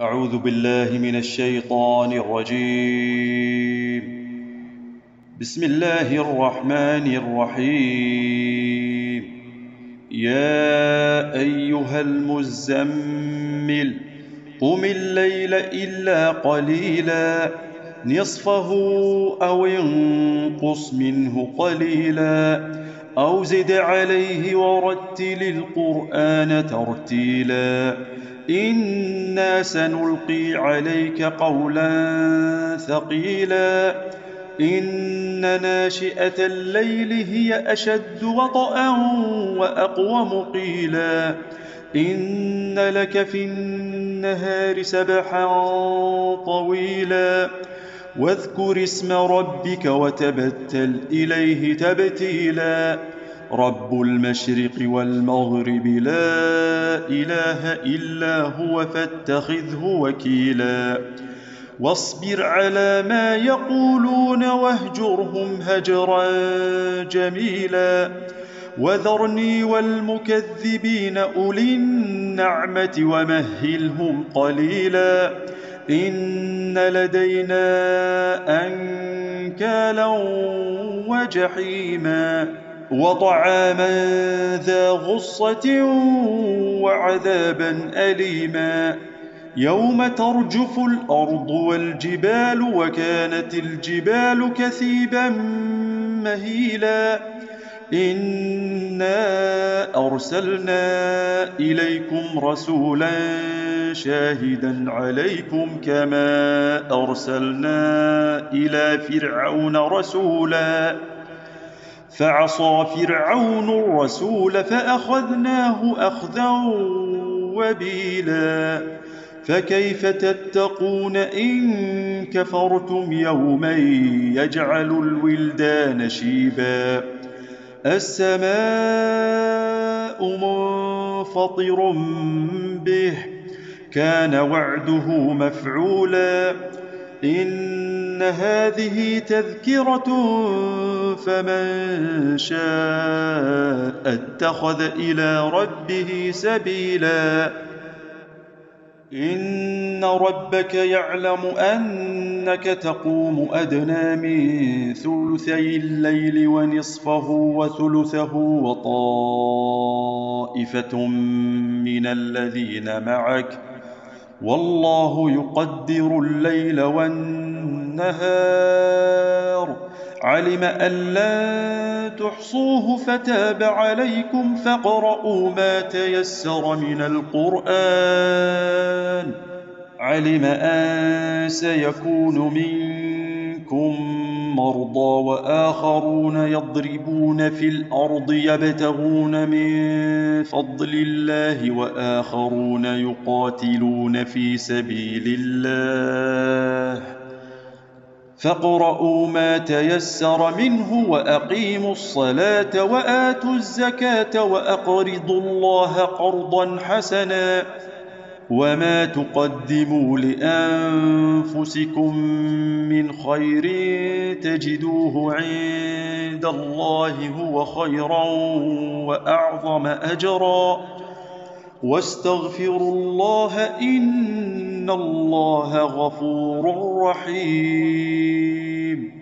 أعوذ بالله من الشيطان الرجيم. بسم الله الرحمن الرحيم. يا أيها المزمل قم الليل إلا قليلا نصفه أو انقص منه قليلا أو زد عليه ورتل القرآن ترتيلا إنا سنلقي عليك قولا ثقيلا إن ناشئة الليل هي أشد وطئا وأقوم قيلا إن لك في النهار سبحا طويلا واذكر اسم ربك وتبتل إليه تبتيلا رب المشرق والمغرب لا إله إلا هو فاتخذه وكيلا واصبر على ما يقولون واهجرهم هجرا جميلا وذرني والمكذبين أولي النعمة ومهلهم قليلا إن لدينا أنكالا وجحيما وطعاما ذا غصة وعذابا أليما يوم ترجف الأرض والجبال وكانت الجبال كثيبا مهيلا إنا أرسلنا إليكم رسولا شاهدا عليكم كما أرسلنا إلى فرعون رسولا فعصى فرعون الرسول فأخذناه أخذا وبيلا فكيف تتقون إن كفرتم يوما يجعل الولدان شيبا السماء منفطر به كان وعده مفعولا إن هذه تذكرة فمن شاء اتخذ إلى ربه سبيلا إن ربك يعلم أنك تقوم أدنى من ثلثي الليل ونصفه وثلثه وطائفة من الذين معك والله يقدر الليل والنهار علم أن لن تحصوه فتاب عليكم فاقرؤوا ما تيسر من القرآن علم أن سيكون منكم مرضى وآخرون يضربون في الأرض يبتغون من فضل الله وآخرون يقاتلون في سبيل الله فاقرؤوا ما تيسر منه وأقيموا الصلاة وآتوا الزكاة وأقرضوا الله قرضا حسنا وما تقدموا لأنفسكم من خير تجدوه عند الله هو خيرا وأعظم أجرا واستغفروا الله إن الله غفور رحيم